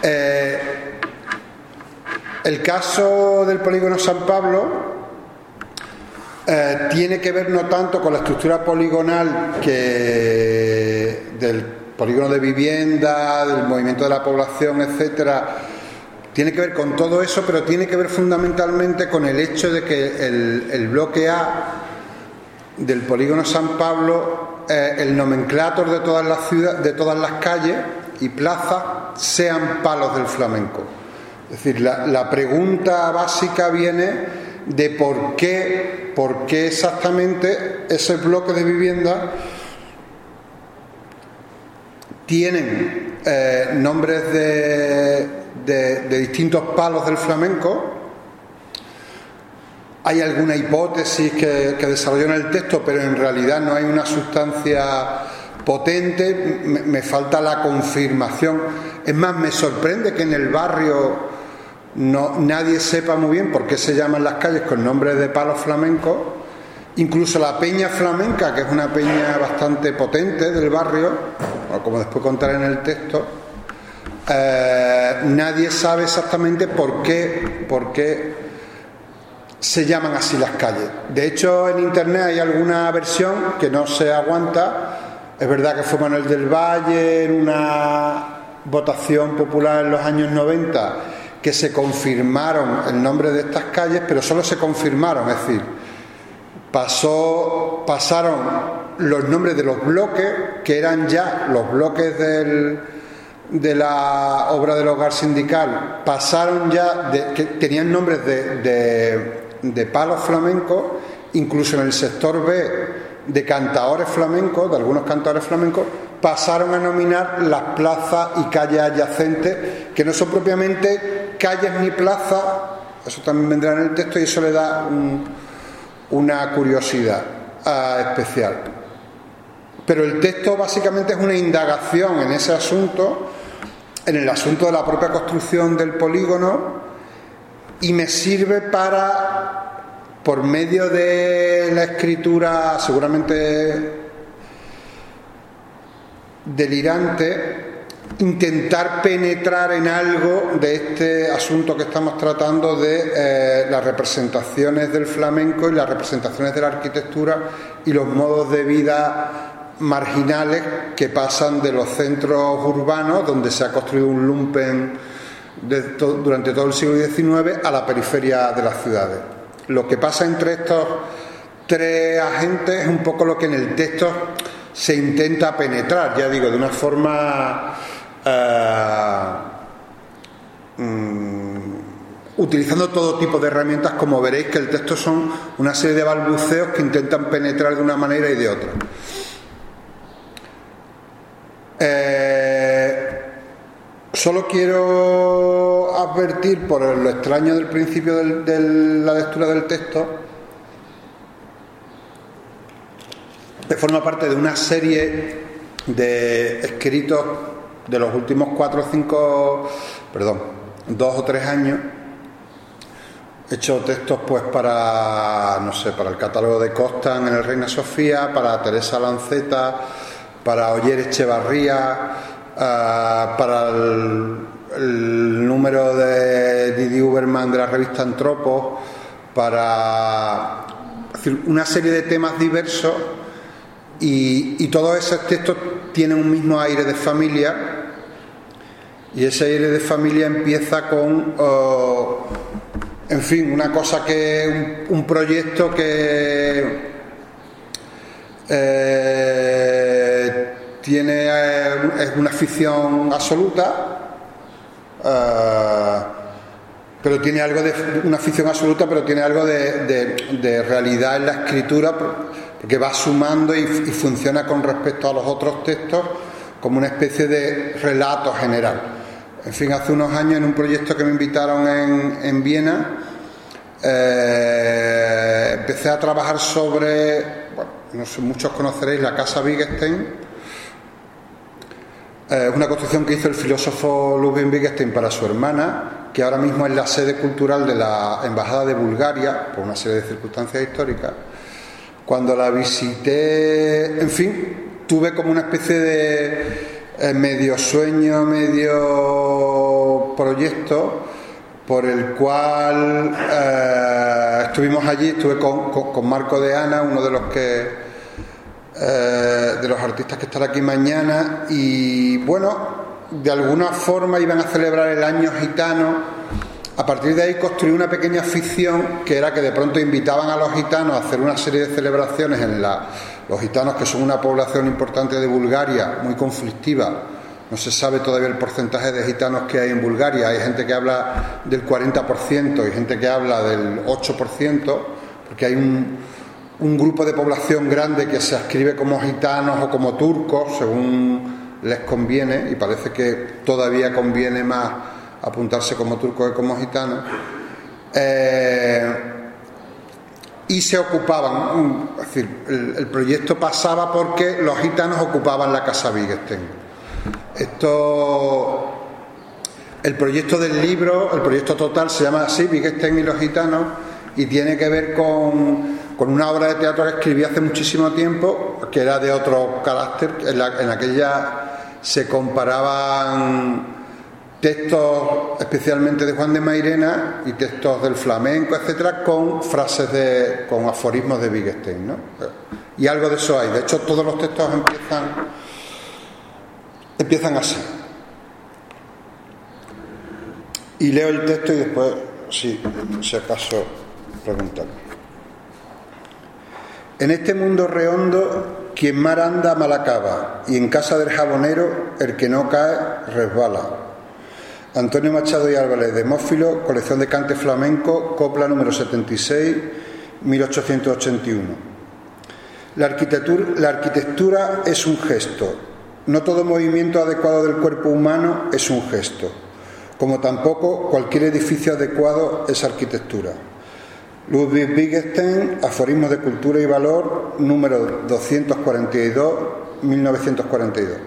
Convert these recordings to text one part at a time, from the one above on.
El caso del polígono San Pablo tiene que ver no tanto con la estructura poligonal que del polígono de vivienda, del movimiento de la población, etcétera. Tiene que ver con todo eso, pero tiene que ver fundamentalmente con el hecho de que el bloque A del polígono San Pablo, el nomenclator de todas las ciudades, de todas las calles y plazas sean palos del flamenco. Es decir, la pregunta básica viene de por qué exactamente ese bloque de vivienda tienen nombres de distintos palos del flamenco. Hay alguna hipótesis que desarrolló en el texto, pero en realidad no hay una sustancia potente. Me falta la confirmación. Es más, me sorprende que en el barrio nadie sepa muy bien por qué se llaman las calles con nombres de palos flamencos. Incluso la Peña Flamenca, que es una peña bastante potente del barrio, como después contaré en el texto, nadie sabe exactamente por qué se llaman así las calles. De hecho, en internet hay alguna versión que no se aguanta. Es verdad que fue Manuel del Valle en una votación popular en los años 90 que se confirmaron el nombre de estas calles, pero solo se confirmaron, es decir, pasaron los nombres de los bloques, que eran ya los bloques de la obra del hogar sindical, pasaron ya, que tenían nombres de palos flamencos, incluso en el sector B de cantaores flamencos, de algunos cantadores flamencos, pasaron a nominar las plazas y calles adyacentes, que no son propiamente calles ni plazas. Eso también vendrá en el texto y eso le da una curiosidad especial. Pero el texto básicamente es una indagación en ese asunto, en el asunto de la propia construcción del polígono, y me sirve para, por medio de la escritura seguramente delirante, intentar penetrar en algo de este asunto que estamos tratando de las representaciones del flamenco y las representaciones de la arquitectura y los modos de vida marginales que pasan de los centros urbanos, donde se ha construido un lumpen durante todo el siglo XIX, a la periferia de las ciudades. Lo que pasa entre estos tres agentes es un poco lo que en el texto se intenta penetrar, ya digo, de una forma utilizando todo tipo de herramientas. Como veréis, que el texto son una serie de balbuceos que intentan penetrar de una manera y de otra. Solo quiero advertir, por lo extraño del principio de la lectura del texto, que forma parte de una serie de escritos de los últimos 2 o 3 años. He hecho textos pues para el catálogo de Constant en el Reina Sofía, para Teresa Lanceta, para Oyer Echevarría, para el número de Didi Uberman de la revista Antropos, para una serie de temas diversos, y todos esos textos tienen un mismo aire de familia, y ese aire de familia empieza con una cosa que un proyecto que es una ficción absoluta, pero tiene algo de una ficción absoluta, pero tiene algo de realidad en la escritura, porque va sumando y funciona con respecto a los otros textos como una especie de relato general. En fin, hace unos años, en un proyecto que me invitaron en Viena, empecé a trabajar sobre, no sé, muchos conoceréis la Casa Wittgenstein. Una construcción que hizo el filósofo Ludwig Wittgenstein para su hermana, que ahora mismo es la sede cultural de la Embajada de Bulgaria, por una serie de circunstancias históricas. Cuando la visité, en fin, tuve como una especie de medio sueño, medio proyecto, por el cual estuvimos allí. Estuve con Marco de Ana, uno de los artistas que estará aquí mañana, y bueno, de alguna forma iban a celebrar el año gitano. A partir de ahí construí una pequeña ficción, que era que de pronto invitaban a los gitanos a hacer una serie de celebraciones los gitanos, que son una población importante de Bulgaria, muy conflictiva. No se sabe todavía el porcentaje de gitanos que hay en Bulgaria. Hay gente que habla del 40% y gente que habla del 8%, porque hay un grupo de población grande que se ascribe como gitanos o como turcos, según les conviene, y parece que todavía conviene más apuntarse como turcos que como gitanos. Y se ocupaban, es decir, el proyecto pasaba porque los gitanos ocupaban la casa Wittgenstein. El proyecto del libro, el proyecto total, se llama así, Wittgenstein y los gitanos, y tiene que ver con una obra de teatro que escribí hace muchísimo tiempo, que era de otro carácter. En aquella se comparaban textos especialmente de Juan de Mairena y textos del flamenco, etcétera, con frases con aforismos de Wittgenstein, ¿no? Y algo de eso hay. De hecho, todos los textos empiezan así. Y leo el texto y después, si acaso, preguntarme. En este mundo rehondo, quien mal anda mal acaba, y en casa del jabonero el que no cae resbala. Antonio Machado y Álvarez, Demófilo, colección de cante flamenco, copla número 76, 1881. La arquitectura es un gesto. No todo movimiento adecuado del cuerpo humano es un gesto, como tampoco cualquier edificio adecuado es arquitectura. Ludwig Wittgenstein, Aforismos de Cultura y Valor, número 242, 1942.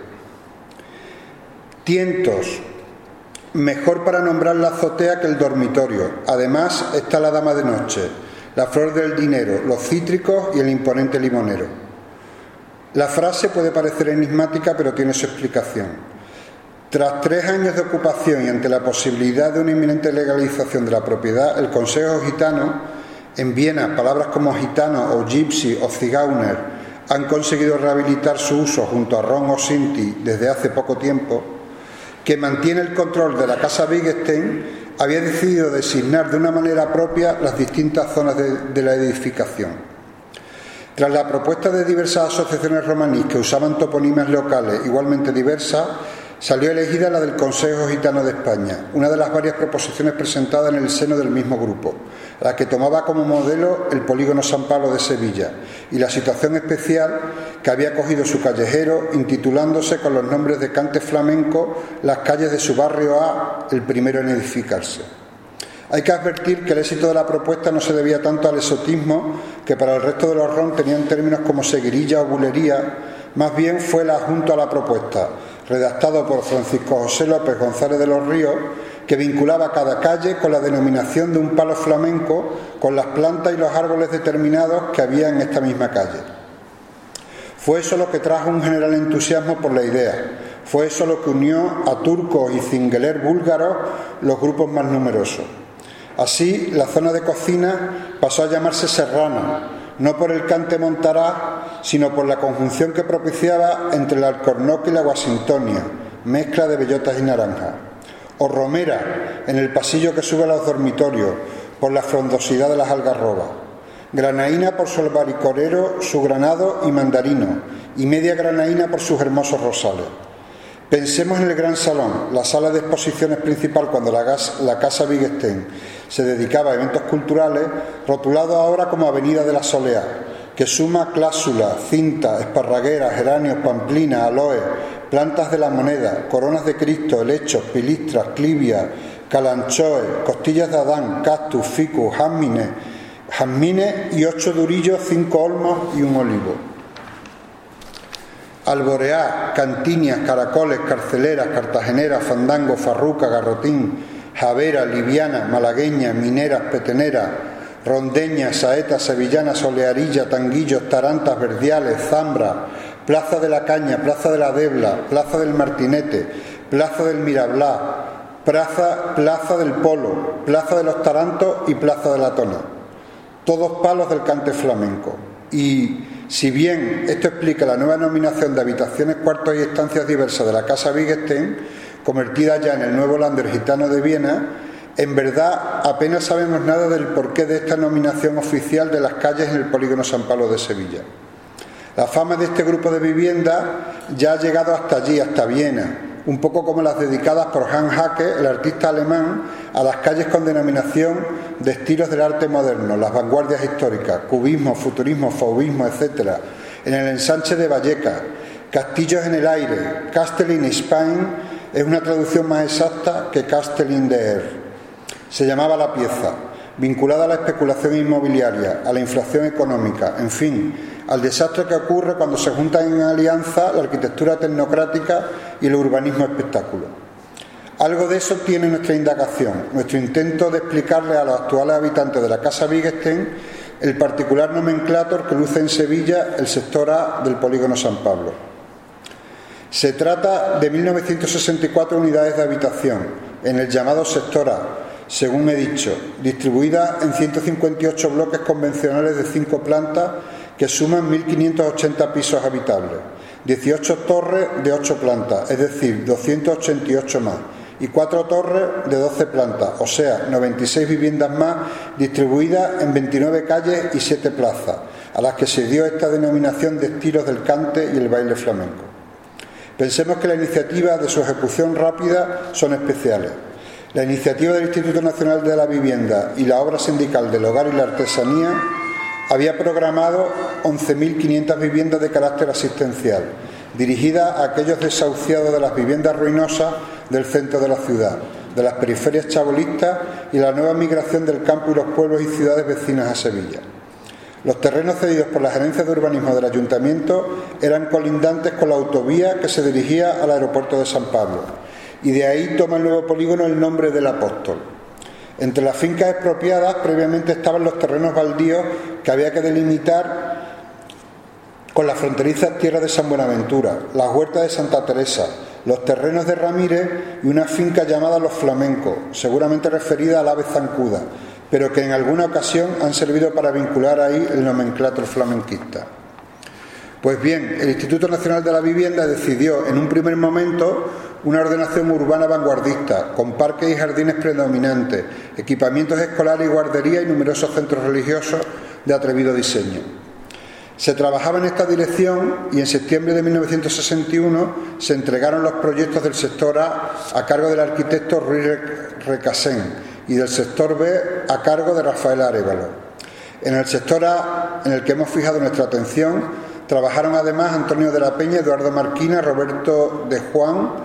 Tientos. Mejor para nombrar la azotea que el dormitorio. Además está la dama de noche, la flor del dinero, los cítricos y el imponente limonero. La frase puede parecer enigmática, pero tiene su explicación. Tras 3 años de ocupación y ante la posibilidad de una inminente legalización de la propiedad, el Consejo Gitano, en Viena, palabras como gitano o gypsy o zigeuner han conseguido rehabilitar su uso junto a Ron o Sinti desde hace poco tiempo, que mantiene el control de la casa Wittgenstein, había decidido designar de una manera propia las distintas zonas de la edificación. Tras la propuesta de diversas asociaciones romaníes que usaban toponimias locales igualmente diversas, salió elegida la del Consejo Gitano de España, una de las varias proposiciones presentadas en el seno del mismo grupo, la que tomaba como modelo el polígono San Pablo de Sevilla y la situación especial que había cogido su callejero, intitulándose con los nombres de cante flamenco las calles de su barrio A, el primero en edificarse. Hay que advertir que el éxito de la propuesta no se debía tanto al exotismo, que para el resto de los ron tenían términos como seguirilla o bulería, más bien fue el adjunto a la propuesta, redactado por Francisco José López González de los Ríos, que vinculaba cada calle con la denominación de un palo flamenco con las plantas y los árboles determinados que había en esta misma calle. Fue eso lo que trajo un general entusiasmo por la idea. Fue eso lo que unió a turcos y cingueler búlgaros, los grupos más numerosos. Así, la zona de cocina pasó a llamarse serrana, no por el cante montará, sino por la conjunción que propiciaba entre el alcornoque y la guasintonia, mezcla de bellotas y naranjas. O romera, en el pasillo que sube a los dormitorios, por la frondosidad de las algarrobas. Granaína por su albaricorero, su granado y mandarino, y media granaína por sus hermosos rosales. Pensemos en el gran salón, la sala de exposiciones principal cuando la casa Wittgenstein se dedicaba a eventos culturales, rotulado ahora como Avenida de la Soleá, que suma cláusula, cinta, esparragueras, geranios, pamplina, aloe, plantas de la moneda, coronas de Cristo, helechos, pilistras, clivias, calanchoes, costillas de Adán, cactus, ficus, jazmines y 8 durillos, 5 olmos y un olivo. Alboreá, cantinias, caracoles, carceleras, cartageneras, fandango, farruca, garrotín, javera, liviana, malagueña, mineras, peteneras, rondeñas, saetas, sevillanas, olearilla, tanguillos, tarantas, verdiales, zambra, Plaza de la Caña, Plaza de la Debla, Plaza del Martinete, Plaza del Mirablá, Plaza del Polo, Plaza de los Tarantos y Plaza de la Tona. Todos palos del cante flamenco. Y si bien esto explica la nueva denominación de habitaciones, cuartos y estancias diversas de la Casa Wittgenstein, convertida ya en el nuevo Länder gitano de Viena, en verdad apenas sabemos nada del porqué de esta denominación oficial de las calles en el polígono San Pablo de Sevilla. La fama de este grupo de viviendas ya ha llegado hasta allí, hasta Viena, un poco como las dedicadas por Hans Haacke, el artista alemán, a las calles con denominación de estilos del arte moderno, las vanguardias históricas, cubismo, futurismo, fauvismo, etc. En el ensanche de Vallecas, Castillos en el aire, Castle in Spain es una traducción más exacta que Castle in the air. Se llamaba la pieza, vinculada a la especulación inmobiliaria, a la inflación económica, en fin, al desastre que ocurre cuando se juntan en alianza la arquitectura tecnocrática y el urbanismo espectáculo. Algo de eso tiene nuestra indagación, nuestro intento de explicarle a los actuales habitantes de la Casa Wittgenstein el particular nomenclátor que luce en Sevilla el sector A del polígono San Pablo. Se trata de 1964 unidades de habitación en el llamado sector A, según he dicho, distribuidas en 158 bloques convencionales de 5 plantas que suman 1.580 pisos habitables, 18 torres de 8 plantas, es decir, 288 más, y 4 torres de 12 plantas, o sea, 96 viviendas más distribuidas en 29 calles y 7 plazas, a las que se dio esta denominación de estilos del cante y el baile flamenco. Pensemos que la iniciativa de su ejecución rápida son especiales. La iniciativa del Instituto Nacional de la Vivienda y la obra sindical del hogar y la artesanía había programado 11.500 viviendas de carácter asistencial, dirigidas a aquellos desahuciados de las viviendas ruinosas del centro de la ciudad, de las periferias chabolistas y la nueva migración del campo y los pueblos y ciudades vecinas a Sevilla. Los terrenos cedidos por la Gerencia de Urbanismo del Ayuntamiento eran colindantes con la autovía que se dirigía al aeropuerto de San Pablo, y de ahí toma el nuevo polígono el nombre del Apóstol. Entre las fincas expropiadas previamente estaban los terrenos baldíos que había que delimitar con las fronterizas tierras de San Buenaventura, las huertas de Santa Teresa, los terrenos de Ramírez y una finca llamada Los Flamencos, seguramente referida al ave zancuda, pero que en alguna ocasión han servido para vincular ahí el nomenclátor flamenquista. Pues bien, el Instituto Nacional de la Vivienda decidió en un primer momento una ordenación urbana vanguardista, con parques y jardines predominantes, equipamientos escolares y guarderías y numerosos centros religiosos de atrevido diseño. Se trabajaba en esta dirección y en septiembre de 1961 se entregaron los proyectos del sector A cargo del arquitecto Ruiz Recasén y del sector B a cargo de Rafael Arévalo. En el sector A, en el que hemos fijado nuestra atención, trabajaron además Antonio de la Peña, Eduardo Marquina, Roberto de Juan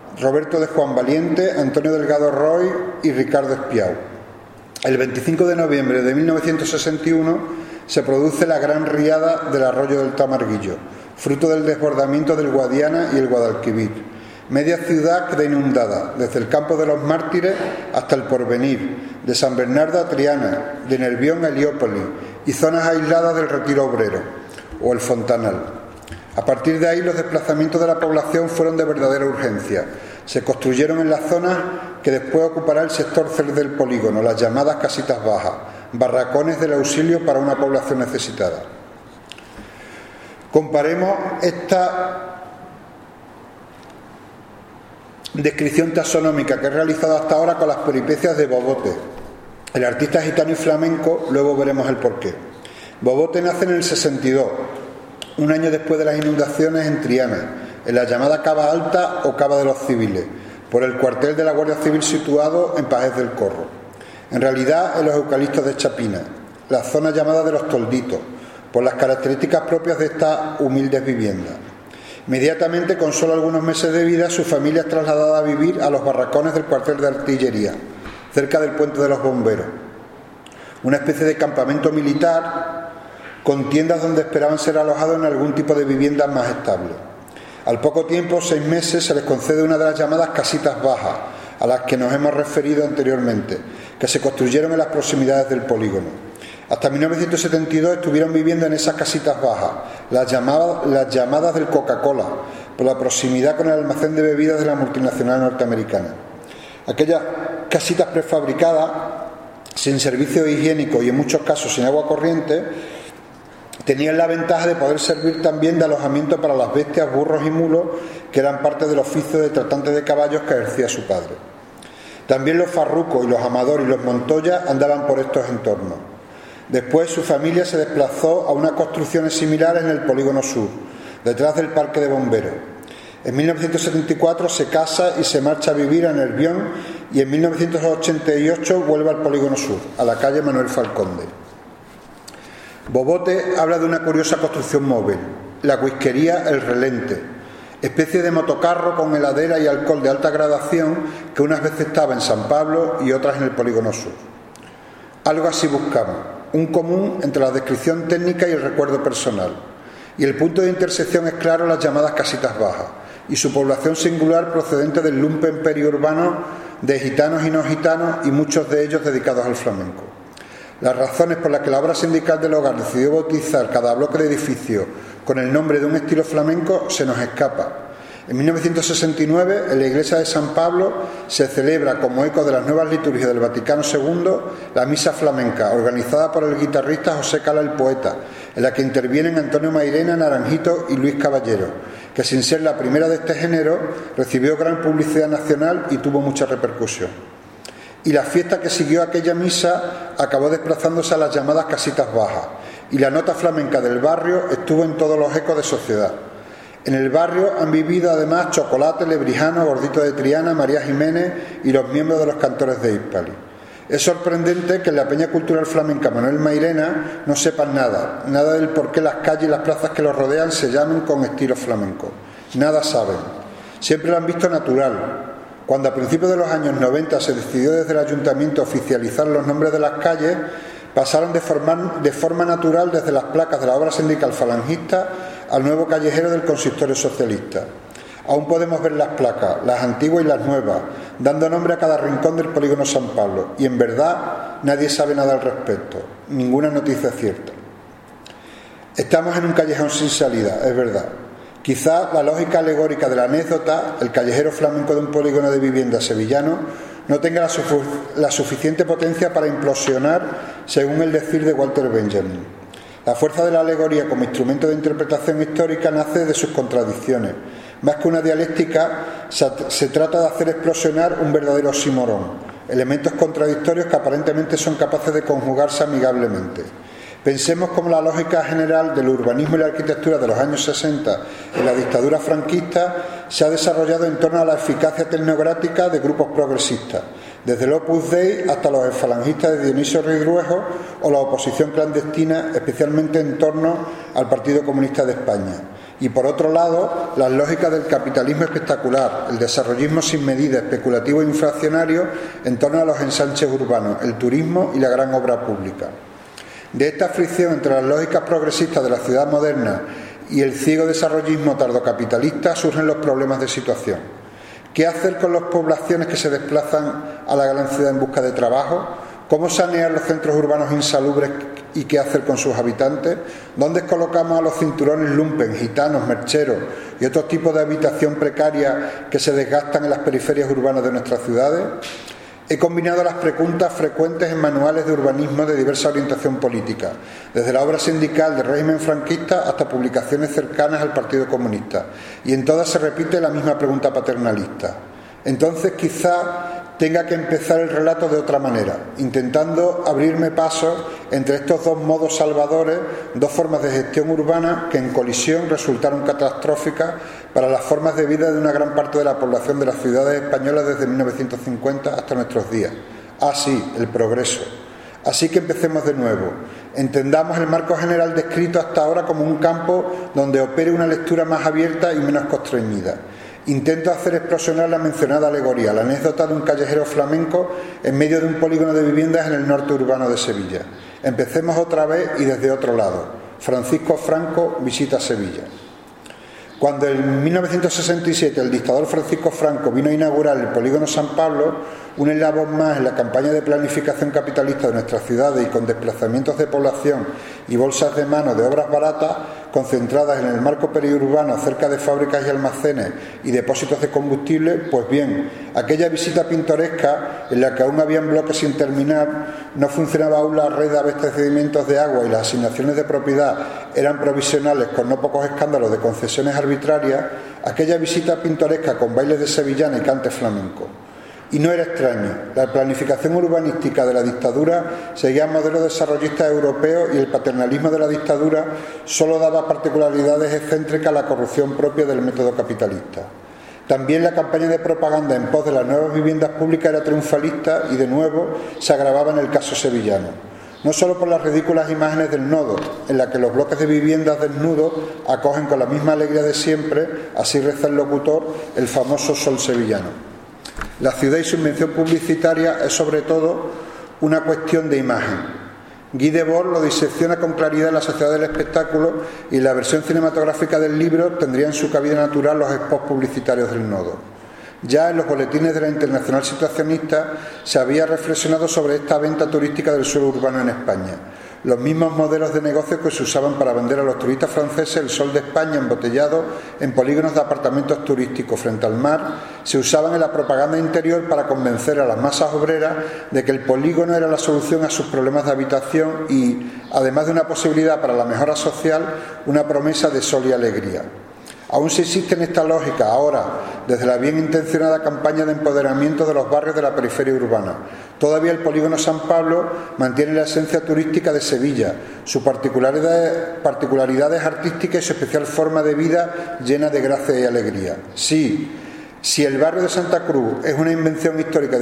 Valiente, Antonio Delgado Roy y Ricardo Espiau. El 25 de noviembre de 1961 se produce la gran riada del arroyo del Tamarguillo, fruto del desbordamiento del Guadiana y el Guadalquivir. Media ciudad queda inundada, desde el Campo de los Mártires hasta el Porvenir, de San Bernardo a Triana, de Nervión a Heliópolis y zonas aisladas del Retiro Obrero o el Fontanal. A partir de ahí los desplazamientos de la población fueron de verdadera urgencia. Se construyeron en las zonas que después ocupará el sector C del polígono, las llamadas casitas bajas, barracones del auxilio para una población necesitada. Comparemos esta descripción taxonómica que he realizado hasta ahora con las peripecias de Bobote, el artista gitano y flamenco. Luego veremos el porqué. Bobote nace en el 62, un año después de las inundaciones en Triana, en la llamada Cava Alta o Cava de los Civiles, por el cuartel de la Guardia Civil situado en Pajés del Corro. En realidad en los eucaliptos de Chapina, la zona llamada de los Tolditos, por las características propias de estas humildes viviendas. Inmediatamente, con solo algunos meses de vida, su familia es trasladada a vivir a los barracones del cuartel de artillería, cerca del puente de los bomberos, una especie de campamento militar con tiendas donde esperaban ser alojados en algún tipo de vivienda más estable. Al poco tiempo, 6 meses, se les concede una de las llamadas casitas bajas, a las que nos hemos referido anteriormente, que se construyeron en las proximidades del polígono. Hasta 1972 estuvieron viviendo en esas casitas bajas, las llamadas del Coca-Cola, por la proximidad con el almacén de bebidas de la multinacional norteamericana. Aquellas casitas prefabricadas, sin servicios higiénicos y en muchos casos sin agua corriente, tenían la ventaja de poder servir también de alojamiento para las bestias, burros y mulos, que eran parte del oficio de tratante de caballos que ejercía su padre. También los Farrucos y los Amador y los Montoya andaban por estos entornos. Después su familia se desplazó a unas construcciones similares en el Polígono Sur, detrás del Parque de Bomberos. En 1974 se casa y se marcha a vivir a Nervión, y en 1988 vuelve al Polígono Sur, a la calle Manuel Falconde. Bobote habla de una curiosa construcción móvil, la whiskería El Relente, especie de motocarro con heladera y alcohol de alta gradación que unas veces estaba en San Pablo y otras en el Polígono Sur. Algo así buscamos, un común entre la descripción técnica y el recuerdo personal, y el punto de intersección es claro, las llamadas casitas bajas y su población singular procedente del lumpen periurbano de gitanos y no gitanos, y muchos de ellos dedicados al flamenco. Las razones por las que la obra sindical del hogar decidió bautizar cada bloque de edificio con el nombre de un estilo flamenco se nos escapa. En 1969, en la iglesia de San Pablo, se celebra, como eco de las nuevas liturgias del Vaticano II, la misa flamenca, organizada por el guitarrista José Cala el Poeta, en la que intervienen Antonio Mairena, Naranjito y Luis Caballero, que sin ser la primera de este género, recibió gran publicidad nacional y tuvo mucha repercusión. Y la fiesta que siguió aquella misa acabó desplazándose a las llamadas casitas bajas, y la nota flamenca del barrio estuvo en todos los ecos de sociedad. En el barrio han vivido además Chocolate, Lebrijano, Gordito de Triana, María Jiménez y los miembros de los Cantores de Hispali. Es sorprendente que en la Peña Cultural Flamenca Manuel Mairena no sepan nada del por qué las calles y las plazas que los rodean se llamen con estilo flamenco. Nada saben. Siempre lo han visto natural. Cuando a principios de los años 90 se decidió desde el ayuntamiento oficializar los nombres de las calles, pasaron de forma natural desde las placas de la obra sindical falangista al nuevo callejero del consistorio socialista. Aún podemos ver las placas, las antiguas y las nuevas, dando nombre a cada rincón del Polígono San Pablo, y en verdad nadie sabe nada al respecto, ninguna noticia cierta. Estamos en un callejón sin salida, es verdad. Quizá la lógica alegórica de la anécdota, el callejero flamenco de un polígono de vivienda sevillano, no tenga la suficiente potencia para implosionar, según el decir de Walter Benjamin. La fuerza de la alegoría como instrumento de interpretación histórica nace de sus contradicciones. Más que una dialéctica, se trata de hacer explosionar un verdadero oxímoron, elementos contradictorios que aparentemente son capaces de conjugarse amigablemente. Pensemos cómo la lógica general del urbanismo y la arquitectura de los años 60 en la dictadura franquista se ha desarrollado en torno a la eficacia tecnocrática de grupos progresistas, desde el Opus Dei hasta los falangistas de Dionisio Ridruejo o la oposición clandestina, especialmente en torno al Partido Comunista de España. Y por otro lado, las lógicas del capitalismo espectacular, el desarrollismo sin medida, especulativo e inflacionario en torno a los ensanches urbanos, el turismo y la gran obra pública. De esta fricción entre las lógicas progresistas de la ciudad moderna y el ciego desarrollismo tardocapitalista surgen los problemas de situación. ¿Qué hacer con las poblaciones que se desplazan a la gran ciudad en busca de trabajo? ¿Cómo sanear los centros urbanos insalubres y qué hacer con sus habitantes? ¿Dónde colocamos a los cinturones lumpen, gitanos, mercheros y otros tipos de habitación precaria que se desgastan en las periferias urbanas de nuestras ciudades? He combinado las preguntas frecuentes en manuales de urbanismo de diversa orientación política, desde la obra sindical del régimen franquista hasta publicaciones cercanas al Partido Comunista, y en todas se repite la misma pregunta paternalista. Entonces quizá tenga que empezar el relato de otra manera, intentando abrirme paso entre estos dos modos salvadores, dos formas de gestión urbana que en colisión resultaron catastróficas para las formas de vida de una gran parte de la población de las ciudades españolas desde 1950 hasta nuestros días. Sí, el progreso. Así que empecemos de nuevo. Entendamos el marco general descrito hasta ahora como un campo donde opere una lectura más abierta y menos constreñida. Intento hacer explosionar la mencionada alegoría, la anécdota de un callejero flamenco en medio de un polígono de viviendas en el norte urbano de Sevilla. Empecemos otra vez y desde otro lado. Francisco Franco visita Sevilla. Cuando en 1967 el dictador Francisco Franco vino a inaugurar el polígono San Pablo, un eslabón más en la campaña de planificación capitalista de nuestras ciudades y con desplazamientos de población y bolsas de mano de obras baratas concentradas en el marco periurbano cerca de fábricas y almacenes y depósitos de combustible, pues bien, aquella visita pintoresca en la que aún habían bloques sin terminar, no funcionaba aún la red de abastecimientos de agua y las asignaciones de propiedad eran provisionales con no pocos escándalos de concesiones arbitrarias, aquella visita pintoresca con bailes de sevillana y cante flamenco. Y no era extraño, la planificación urbanística de la dictadura seguía modelos desarrollistas europeos y el paternalismo de la dictadura solo daba particularidades excéntricas a la corrupción propia del método capitalista. También la campaña de propaganda en pos de las nuevas viviendas públicas era triunfalista y de nuevo se agravaba en el caso sevillano. No solo por las ridículas imágenes del nodo, en la que los bloques de viviendas desnudos acogen con la misma alegría de siempre, así reza el locutor, el famoso sol sevillano. La ciudad y su invención publicitaria es sobre todo una cuestión de imagen. Guy Debord lo disecciona con claridad en La sociedad del espectáculo y en la versión cinematográfica del libro tendrían su cabida natural los spots publicitarios del nodo. Ya en los boletines de la Internacional Situacionista se había reflexionado sobre esta venta turística del suelo urbano en España. Los mismos modelos de negocio que se usaban para vender a los turistas franceses el sol de España embotellado en polígonos de apartamentos turísticos frente al mar, se usaban en la propaganda interior para convencer a las masas obreras de que el polígono era la solución a sus problemas de habitación y, además de una posibilidad para la mejora social, una promesa de sol y alegría. Aún se existe en esta lógica ahora, desde la bien intencionada campaña de empoderamiento de los barrios de la periferia urbana. Todavía el polígono San Pablo mantiene la esencia turística de Sevilla, sus particularidades artísticas y su especial forma de vida llena de gracia y alegría. Sí, si el barrio de Santa Cruz es una invención histórica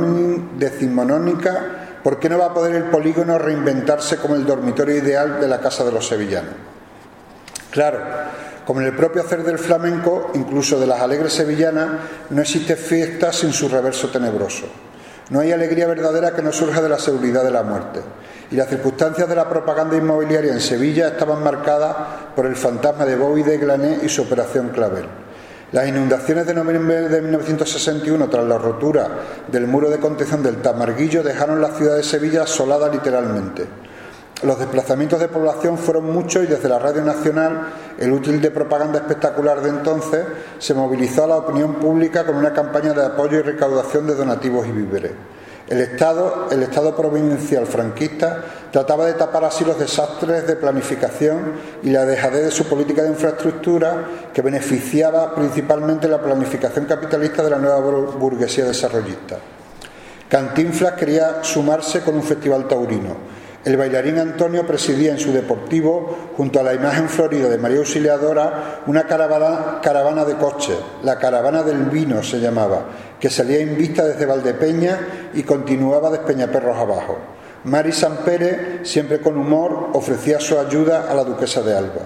decimonónica, ¿por qué no va a poder el polígono reinventarse como el dormitorio ideal de la casa de los sevillanos? Claro, como en el propio hacer del flamenco, incluso de las alegres sevillanas, no existe fiesta sin su reverso tenebroso. No hay alegría verdadera que no surja de la seguridad de la muerte. Y las circunstancias de la propaganda inmobiliaria en Sevilla estaban marcadas por el fantasma de Boy de Glané y su operación Clavel. Las inundaciones de noviembre de 1961, tras la rotura del muro de contención del Tamarguillo, dejaron la ciudad de Sevilla asolada literalmente. Los desplazamientos de población fueron muchos y desde la Radio Nacional, el útil de propaganda espectacular de entonces, se movilizó a la opinión pública con una campaña de apoyo y recaudación de donativos y víveres. El Estado provincial franquista trataba de tapar así los desastres de planificación y la dejadez de su política de infraestructura que beneficiaba principalmente la planificación capitalista de la nueva burguesía desarrollista. Cantinflas quería sumarse con un festival taurino. El bailarín Antonio presidía en su deportivo, junto a la imagen florida de María Auxiliadora, una caravana de coches, la caravana del vino se llamaba, que salía invista desde Valdepeña y continuaba desde Peñaperros abajo. Mari Sampere, siempre con humor, ofrecía su ayuda a la duquesa de Alba.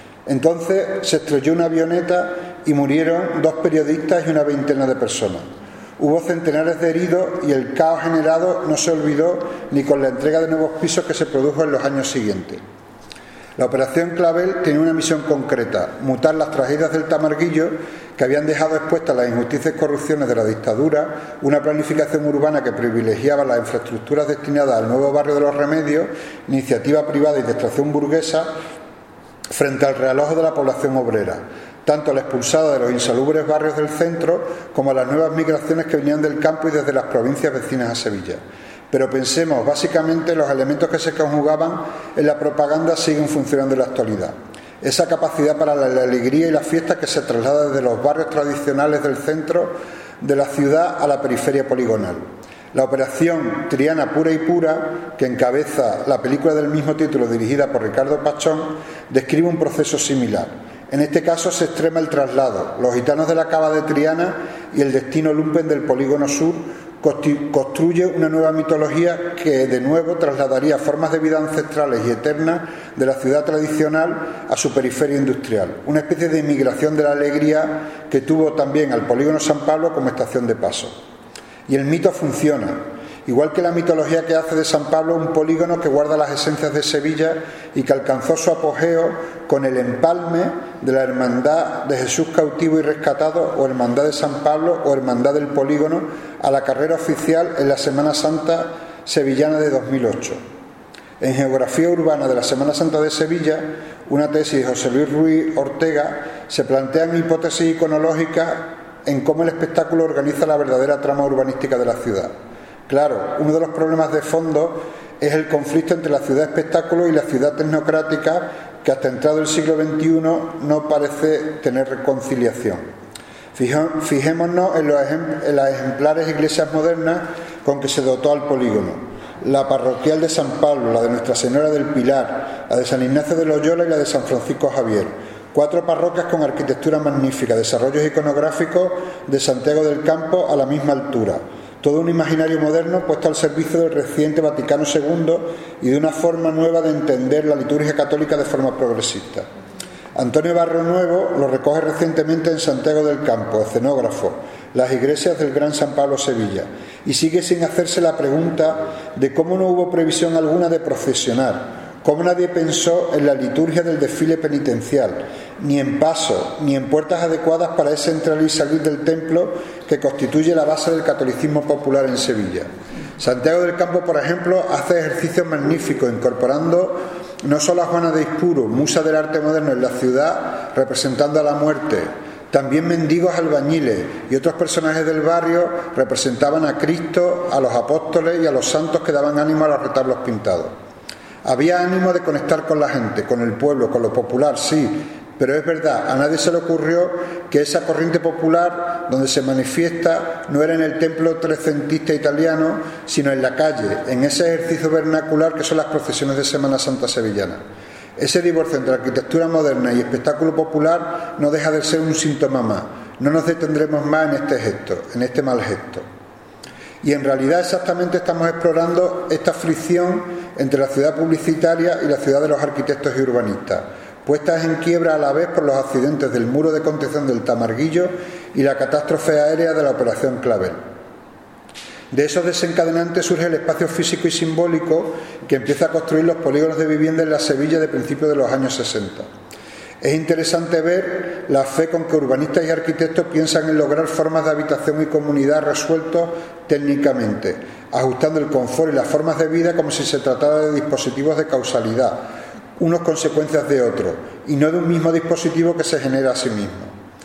Entonces se estrelló una avioneta y murieron 2 periodistas y una veintena de personas. Hubo centenares de heridos y el caos generado no se olvidó ni con la entrega de nuevos pisos que se produjo en los años siguientes. La operación Clavel tenía una misión concreta: mutar las tragedias del Tamarguillo, que habían dejado expuestas las injusticias y corrupciones de la dictadura, una planificación urbana que privilegiaba las infraestructuras destinadas al nuevo barrio de los Remedios, iniciativa privada y de extracción burguesa, frente al realojo de la población obrera, tanto a la expulsada de los insalubres barrios del centro como a las nuevas migraciones que venían del campo y desde las provincias vecinas a Sevilla. Pero pensemos, básicamente los elementos que se conjugaban en la propaganda siguen funcionando en la actualidad. Esa capacidad para la alegría y la fiesta que se traslada desde los barrios tradicionales del centro de la ciudad a la periferia poligonal. La operación Triana Pura y Pura, que encabeza la película del mismo título dirigida por Ricardo Pachón, describe un proceso similar. En este caso se extrema el traslado. Los gitanos de la cava de Triana y el destino lumpen del polígono sur construye una nueva mitología que de nuevo trasladaría formas de vida ancestrales y eternas de la ciudad tradicional a su periferia industrial. Una especie de inmigración de la alegría que tuvo también al polígono San Pablo como estación de paso. Y el mito funciona. igual que la mitología que hace de San Pablo un polígono que guarda las esencias de Sevilla y que alcanzó su apogeo con el empalme de la Hermandad de Jesús cautivo y rescatado, o Hermandad de San Pablo, o Hermandad del Polígono, a la carrera oficial en la Semana Santa sevillana de 2008. En Geografía Urbana de la Semana Santa de Sevilla, una tesis de José Luis Ruiz Ortega, se plantean hipótesis iconológicas en cómo el espectáculo organiza la verdadera trama urbanística de la ciudad. Claro, uno de los problemas de fondo es el conflicto entre la ciudad espectáculo y la ciudad tecnocrática, que hasta entrado el siglo XXI no parece tener reconciliación. Fijémonos en las ejemplares iglesias modernas con que se dotó al polígono: la parroquial de San Pablo, la de Nuestra Señora del Pilar, la de San Ignacio de Loyola y la de San Francisco Javier. 4 parroquias con arquitectura magnífica, desarrollos iconográficos de Santiago del Campo a la misma altura. Todo un imaginario moderno puesto al servicio del reciente Vaticano II y de una forma nueva de entender la liturgia católica de forma progresista. Antonio Barrio Nuevo lo recoge recientemente en Santiago del Campo, escenógrafo, las iglesias del Gran San Pablo Sevilla, y sigue sin hacerse la pregunta de cómo no hubo previsión alguna de procesionar, cómo nadie pensó en la liturgia del desfile penitencial, ni en pasos, ni en puertas adecuadas para ese entrar y salir del templo que constituye la base del catolicismo popular en Sevilla. Santiago del Campo, por ejemplo, hace ejercicios magníficos, incorporando no solo a Juana de Ispuro, musa del arte moderno en la ciudad, representando a la muerte. También mendigos albañiles y otros personajes del barrio representaban a Cristo, a los apóstoles y a los santos que daban ánimo a los retablos pintados. Había ánimo de conectar con la gente, con el pueblo, con lo popular, sí, pero es verdad, a nadie se le ocurrió que esa corriente popular donde se manifiesta no era en el templo trecentista italiano, sino en la calle, en ese ejercicio vernacular que son las procesiones de Semana Santa sevillana. Ese divorcio entre arquitectura moderna y espectáculo popular no deja de ser un síntoma más. No nos detendremos más en este gesto, en este mal gesto. Y en realidad exactamente estamos explorando esta fricción entre la ciudad publicitaria y la ciudad de los arquitectos y urbanistas, puestas en quiebra a la vez por los accidentes del muro de contención del Tamarguillo y la catástrofe aérea de la Operación Clavel. De esos desencadenantes surge el espacio físico y simbólico que empieza a construir los polígonos de vivienda en la Sevilla de principios de los años 60. Es interesante ver la fe con que urbanistas y arquitectos piensan en lograr formas de habitación y comunidad resueltos técnicamente, ajustando el confort y las formas de vida como si se tratara de dispositivos de causalidad, unos consecuencias de otros, y no de un mismo dispositivo que se genera a sí mismo.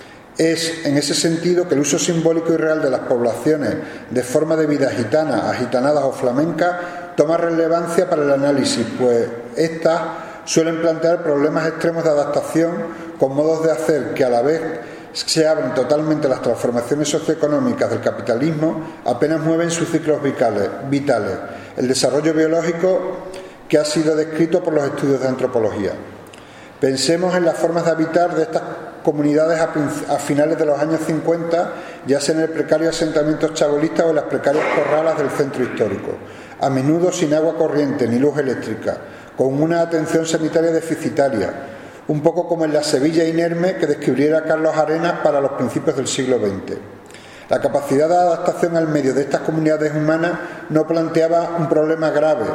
Es en ese sentido que el uso simbólico y real de las poblaciones de forma de vida gitana, agitanadas o flamenca toma relevancia para el análisis, pues estas suelen plantear problemas extremos de adaptación con modos de hacer que a la vez se abren totalmente las transformaciones socioeconómicas del capitalismo, apenas mueven sus ciclos vitales, el desarrollo biológico que ha sido descrito por los estudios de antropología. Pensemos en las formas de habitar de estas comunidades a finales de los años 50, ya sea en el precario asentamiento chabolista o en las precarias corralas del centro histórico, a menudo sin agua corriente ni luz eléctrica, con una atención sanitaria deficitaria, un poco como en la Sevilla inerme que describiera Carlos Arenas para los principios del siglo XX. La capacidad de adaptación al medio de estas comunidades humanas no planteaba un problema grave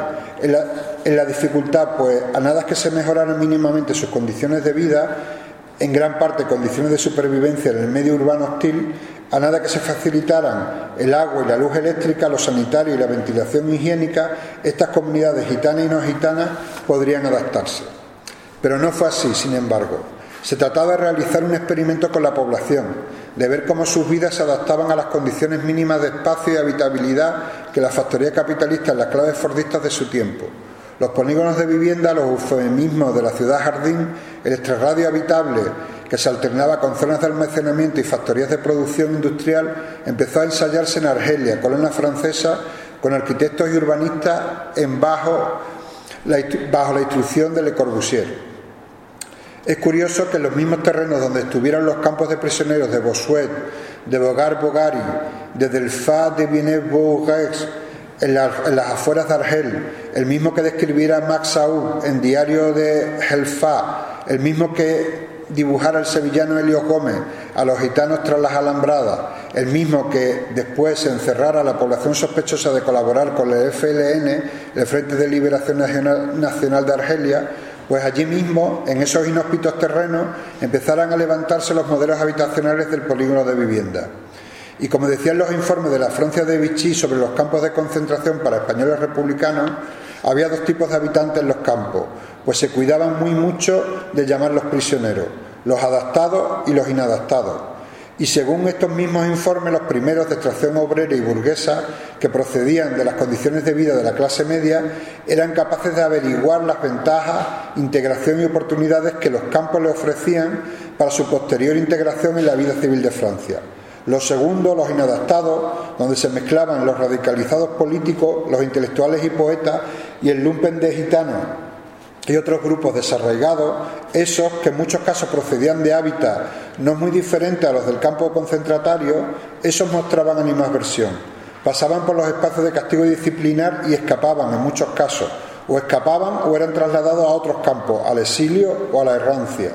en la dificultad, pues a nada que se mejoraran mínimamente sus condiciones de vida, en gran parte condiciones de supervivencia en el medio urbano hostil, a nada que se facilitaran el agua y la luz eléctrica, lo sanitario y la ventilación higiénica, estas comunidades gitanas y no gitanas podrían adaptarse. Pero no fue así, sin embargo. Se trataba de realizar un experimento con la población, de ver cómo sus vidas se adaptaban a las condiciones mínimas de espacio y habitabilidad que la factoría capitalista en las claves fordistas de su tiempo. Los polígonos de vivienda, los eufemismos de la ciudad jardín, el extrarradio habitable que se alternaba con zonas de almacenamiento y factorías de producción industrial, empezó a ensayarse en Argelia, colonia francesa, con arquitectos y urbanistas bajo la instrucción de Le Corbusier. Es curioso que en los mismos terrenos donde estuvieron los campos de prisioneros de Bossuet, de Bogar-Bogari, de Delphat de Villeneuve-Bourges, en las afueras de Argel, el mismo que describiera Max Saúl en Diario de Helfa, el mismo que dibujara el sevillano Helios Gómez a los gitanos tras las alambradas, el mismo que después se encerrara a la población sospechosa de colaborar con el FLN, el Frente de Liberación Nacional de Argelia, pues allí mismo, en esos inhóspitos terrenos, empezaran a levantarse los modelos habitacionales del polígono de vivienda. Y como decían los informes de la Francia de Vichy sobre los campos de concentración para españoles republicanos, había dos tipos de habitantes en los campos, pues se cuidaban muy mucho de llamarlos prisioneros, los adaptados y los inadaptados. Y según estos mismos informes, los primeros de extracción obrera y burguesa, que procedían de las condiciones de vida de la clase media, eran capaces de averiguar las ventajas, integración y oportunidades que los campos le ofrecían para su posterior integración en la vida civil de Francia. Los segundos, los inadaptados, donde se mezclaban los radicalizados políticos, los intelectuales y poetas y el lumpen de gitanos y otros grupos desarraigados, esos que en muchos casos procedían de hábitats no muy diferentes a los del campo concentratario, esos mostraban animadversión, pasaban por los espacios de castigo disciplinar y escapaban en muchos casos, o escapaban o eran trasladados a otros campos, al exilio o a la errancia.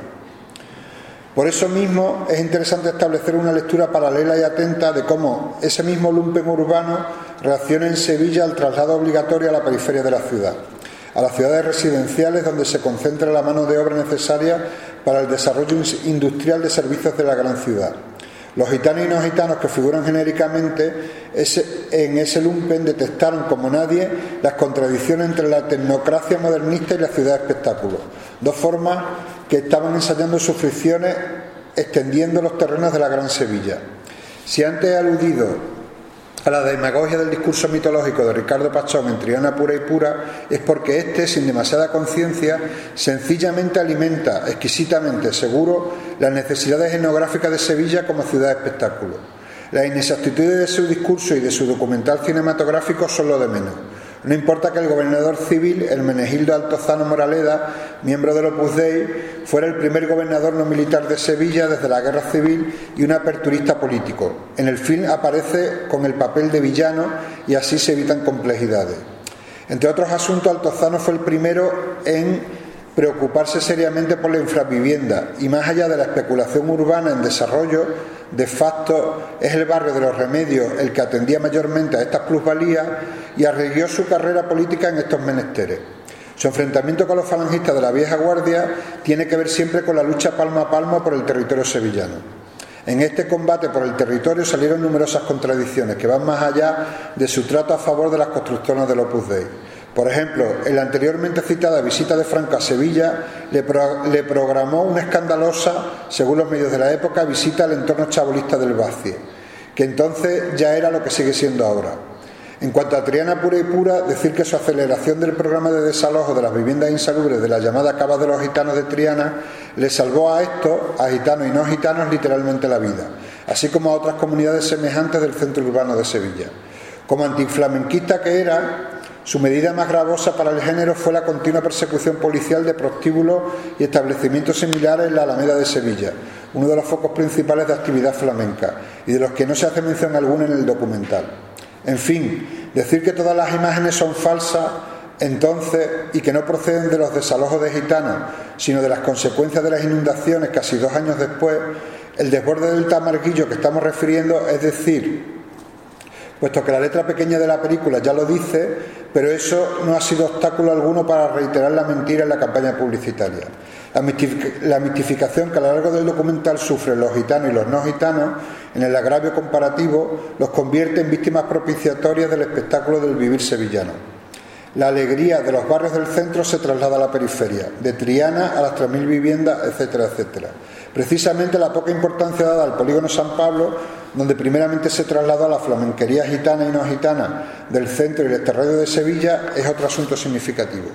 Por eso mismo es interesante establecer una lectura paralela y atenta de cómo ese mismo lumpen urbano reacciona en Sevilla al traslado obligatorio a la periferia de la ciudad, a las ciudades residenciales donde se concentra la mano de obra necesaria para el desarrollo industrial de servicios de la gran ciudad. Los gitanos y no gitanos que figuran genéricamente en ese lumpen detectaron como nadie las contradicciones entre la tecnocracia modernista y la ciudad de espectáculo, dos formas que estaban ensayando sus fricciones extendiendo los terrenos de la Gran Sevilla. Si antes he aludido a la demagogia del discurso mitológico de Ricardo Pachón en Triana pura y pura, es porque éste, sin demasiada conciencia, sencillamente alimenta exquisitamente, seguro, las necesidades etnográficas de Sevilla como ciudad de espectáculo. Las inexactitudes de su discurso y de su documental cinematográfico son lo de menos. No importa que el gobernador civil, Hermenegildo Altozano Moraleda, miembro del Opus Dei, fuera el primer gobernador no militar de Sevilla desde la Guerra Civil y un aperturista político. En el film aparece con el papel de villano y así se evitan complejidades. Entre otros asuntos, Altozano fue el primero en preocuparse seriamente por la infravivienda y más allá de la especulación urbana en desarrollo, de facto es el barrio de los Remedios el que atendía mayormente a estas plusvalías y arregló su carrera política en estos menesteres. Su enfrentamiento con los falangistas de la vieja guardia tiene que ver siempre con la lucha palmo a palmo por el territorio sevillano. En este combate por el territorio salieron numerosas contradicciones que van más allá de su trato a favor de las constructoras del Opus Dei. Por ejemplo, en la anteriormente citada visita de Franco a Sevilla le programó una escandalosa, según los medios de la época, visita al entorno chabolista del Bacie, que entonces ya era lo que sigue siendo ahora. En cuanto a Triana pura y pura, decir que su aceleración del programa de desalojo de las viviendas insalubres de la llamada Cava de los Gitanos de Triana le salvó a estos, a gitanos y no gitanos, literalmente la vida, así como a otras comunidades semejantes del centro urbano de Sevilla. Como antiflamenquista que era, su medida más gravosa para el género fue la continua persecución policial de prostíbulos y establecimientos similares en la Alameda de Sevilla, uno de los focos principales de actividad flamenca, y de los que no se hace mención alguna en el documental. En fin, decir que todas las imágenes son falsas entonces y que no proceden de los desalojos de gitanos, sino de las consecuencias de las inundaciones casi 2 años después, el desborde del Tamarguillo que estamos refiriendo, es decir, puesto que la letra pequeña de la película ya lo dice, pero eso no ha sido obstáculo alguno para reiterar la mentira en la campaña publicitaria. La mitificación que a lo largo del documental sufren los gitanos y los no gitanos en el agravio comparativo los convierte en víctimas propiciatorias del espectáculo del vivir sevillano. La alegría de los barrios del centro se traslada a la periferia, de Triana a las 3.000 viviendas, etcétera, etcétera. Precisamente la poca importancia dada al polígono San Pablo, donde primeramente se trasladó a la flamenquería gitana y no gitana del centro y el terreno de Sevilla, es otro asunto significativo.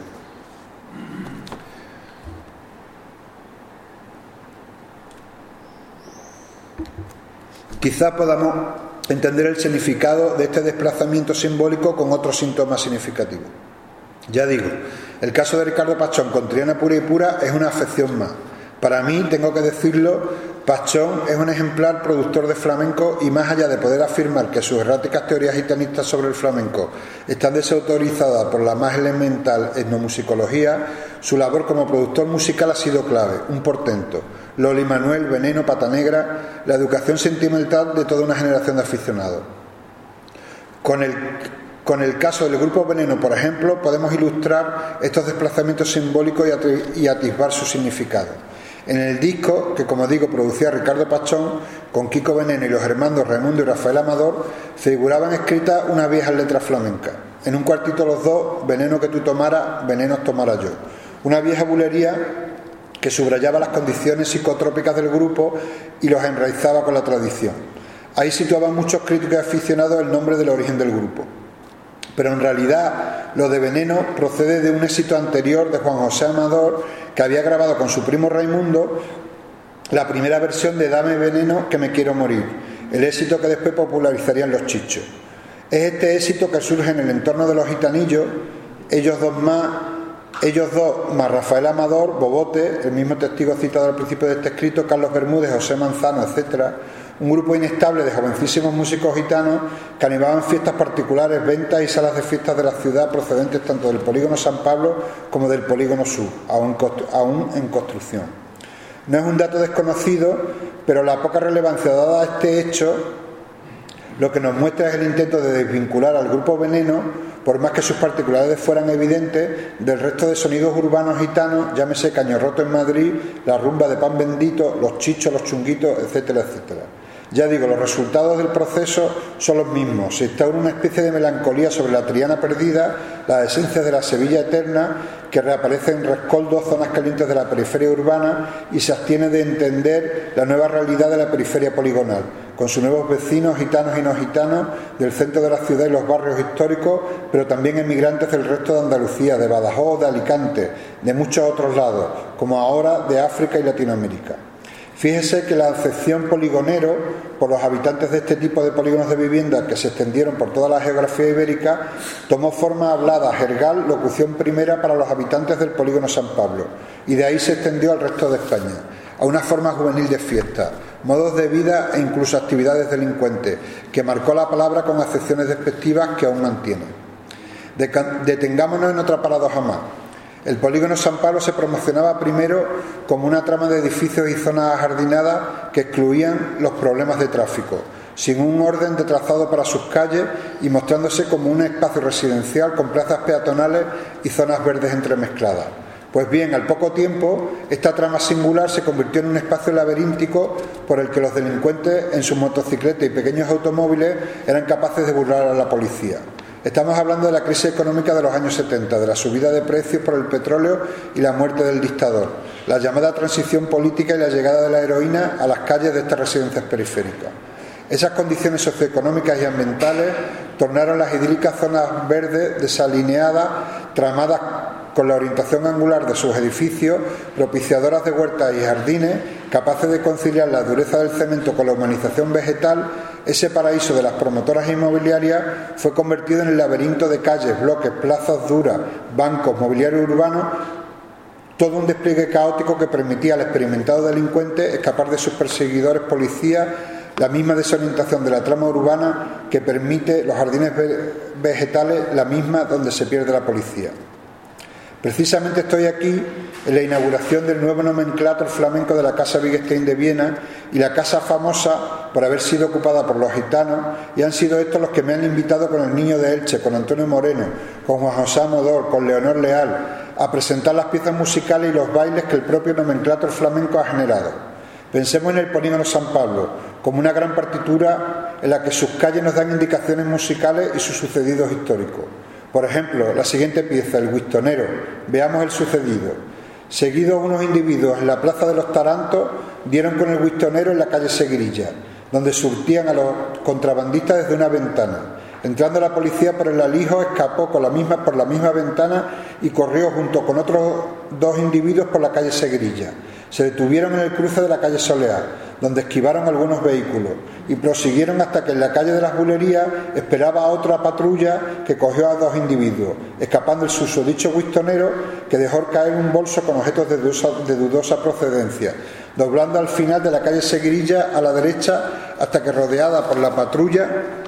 Quizá podamos entender el significado de este desplazamiento simbólico con otro síntoma significativo. Ya digo, el caso de Ricardo Pachón con Triana pura y pura es una afección más. Para mí, tengo que decirlo, Pachón es un ejemplar productor de flamenco y más allá de poder afirmar que sus erráticas teorías gitanistas sobre el flamenco están desautorizadas por la más elemental etnomusicología, su labor como productor musical ha sido clave, un portento. Loli Manuel, Veneno, Pata Negra, la educación sentimental de toda una generación de aficionados. Con el caso del grupo Veneno, por ejemplo, podemos ilustrar estos desplazamientos simbólicos y atisbar su significado. En el disco, que como digo producía Ricardo Pachón, con Kiko Veneno y los hermanos Raimundo y Rafael Amador, figuraban escritas unas viejas letras flamencas. En un cuartito los dos, veneno que tú tomaras, veneno os tomara yo. Una vieja bulería que subrayaba las condiciones psicotrópicas del grupo y los enraizaba con la tradición. Ahí situaban muchos críticos y aficionados el nombre del origen del grupo. Pero en realidad lo de Veneno procede de un éxito anterior de Juan José Amador, que había grabado con su primo Raimundo la primera versión de Dame veneno que me quiero morir, el éxito que después popularizarían los Chichos. Es este éxito que surge en el entorno de los gitanillos, ellos dos más Rafael Amador, Bobote, el mismo testigo citado al principio de este escrito, Carlos Bermúdez, José Manzano, etc., un grupo inestable de jovencísimos músicos gitanos que animaban fiestas particulares, ventas y salas de fiestas de la ciudad procedentes tanto del polígono San Pablo como del polígono sur, aún en construcción. No es un dato desconocido, pero la poca relevancia dada a este hecho lo que nos muestra es el intento de desvincular al grupo Veneno, por más que sus particularidades fueran evidentes, del resto de sonidos urbanos gitanos, llámese Caño Roto en Madrid, la rumba de Pan Bendito, los Chichos, los Chunguitos, etcétera, etcétera. Ya digo, los resultados del proceso son los mismos. Se instaura una especie de melancolía sobre la Triana perdida, las esencias de la Sevilla eterna, que reaparece en rescoldos, zonas calientes de la periferia urbana, y se abstiene de entender la nueva realidad de la periferia poligonal, con sus nuevos vecinos, gitanos y no gitanos, del centro de la ciudad y los barrios históricos, pero también emigrantes del resto de Andalucía, de Badajoz, de Alicante, de muchos otros lados, como ahora de África y Latinoamérica. Fíjese que la acepción poligonero por los habitantes de este tipo de polígonos de vivienda que se extendieron por toda la geografía ibérica tomó forma hablada, jergal, locución primera para los habitantes del polígono San Pablo, y de ahí se extendió al resto de España, a una forma juvenil de fiesta, modos de vida e incluso actividades delincuentes, que marcó la palabra con acepciones despectivas que aún mantiene. Detengámonos en otra paradoja más. El polígono San Pablo se promocionaba primero como una trama de edificios y zonas ajardinadas que excluían los problemas de tráfico, sin un orden de trazado para sus calles y mostrándose como un espacio residencial con plazas peatonales y zonas verdes entremezcladas. Pues bien, al poco tiempo, esta trama singular se convirtió en un espacio laberíntico por el que los delincuentes en sus motocicletas y pequeños automóviles eran capaces de burlar a la policía. Estamos hablando de la crisis económica de los años 70, de la subida de precios por el petróleo y la muerte del dictador, la llamada transición política y la llegada de la heroína a las calles de estas residencias periféricas. Esas condiciones socioeconómicas y ambientales tornaron las idílicas zonas verdes desalineadas, tramadas con la orientación angular de sus edificios, propiciadoras de huertas y jardines, capaces de conciliar la dureza del cemento con la humanización vegetal. Ese paraíso de las promotoras inmobiliarias fue convertido en el laberinto de calles, bloques, plazas duras, bancos, mobiliario urbano, todo un despliegue caótico que permitía al experimentado delincuente escapar de sus perseguidores policías, la misma desorientación de la trama urbana que permite los jardines vegetales, la misma donde se pierde la policía. Precisamente estoy aquí en la inauguración del nuevo nomenclátor flamenco de la Casa Wittgenstein de Viena y la casa famosa por haber sido ocupada por los gitanos, y han sido estos los que me han invitado con el Niño de Elche, con Antonio Moreno, con Juan José Amador, con Leonor Leal, a presentar las piezas musicales y los bailes que el propio nomenclátor flamenco ha generado. Pensemos en el polígono San Pablo como una gran partitura en la que sus calles nos dan indicaciones musicales y sus sucedidos históricos. Por ejemplo, la siguiente pieza, El Guistonero. Veamos el sucedido. Seguidos unos individuos en la plaza de los Tarantos dieron con el guistonero en la calle Seguirilla, donde surtían a los contrabandistas desde una ventana. Entrando la policía por el alijo, escapó por la misma ventana y corrió junto con otros dos individuos por la calle Seguirilla. Se detuvieron en el cruce de la calle Soleá, donde esquivaron algunos vehículos, y prosiguieron hasta que en la calle de las Bulerías esperaba otra patrulla que cogió a dos individuos, escapando el susodicho guistonero, que dejó caer un bolso con objetos de dudosa procedencia, doblando al final de la calle Seguirilla a la derecha hasta que, rodeada por la patrulla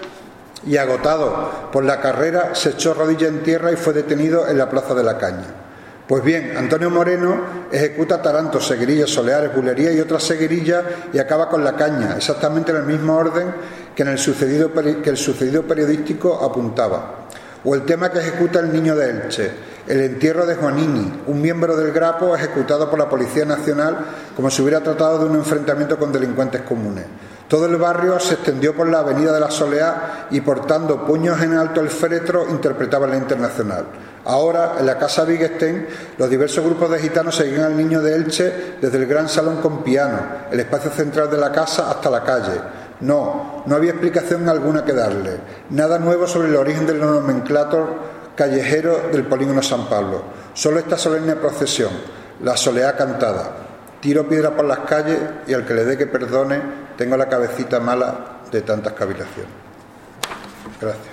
y agotado por la carrera, se echó rodilla en tierra y fue detenido en la plaza de la Caña. Pues bien, Antonio Moreno ejecuta tarantos, seguirillas, soleares, bulerías y otras seguirillas y acaba con la caña, exactamente en el mismo orden que el sucedido periodístico apuntaba. O el tema que ejecuta el niño de Elche, el entierro de Juanini, un miembro del Grapo ejecutado por la Policía Nacional como si hubiera tratado de un enfrentamiento con delincuentes comunes. Todo el barrio se extendió por la avenida de la Soleá y portando puños en alto el féretro interpretaban la Internacional. Ahora, en la casa Biguestén, los diversos grupos de gitanos seguían al niño de Elche desde el gran salón con piano, el espacio central de la casa, hasta la calle. No había explicación alguna que darle. Nada nuevo sobre el origen del nomenclátor callejero del polígono San Pablo. Solo esta solemne procesión, la Soleá cantada. Tiro piedra por las calles y al que le dé que perdone, tengo la cabecita mala de tantas cavilaciones. Gracias.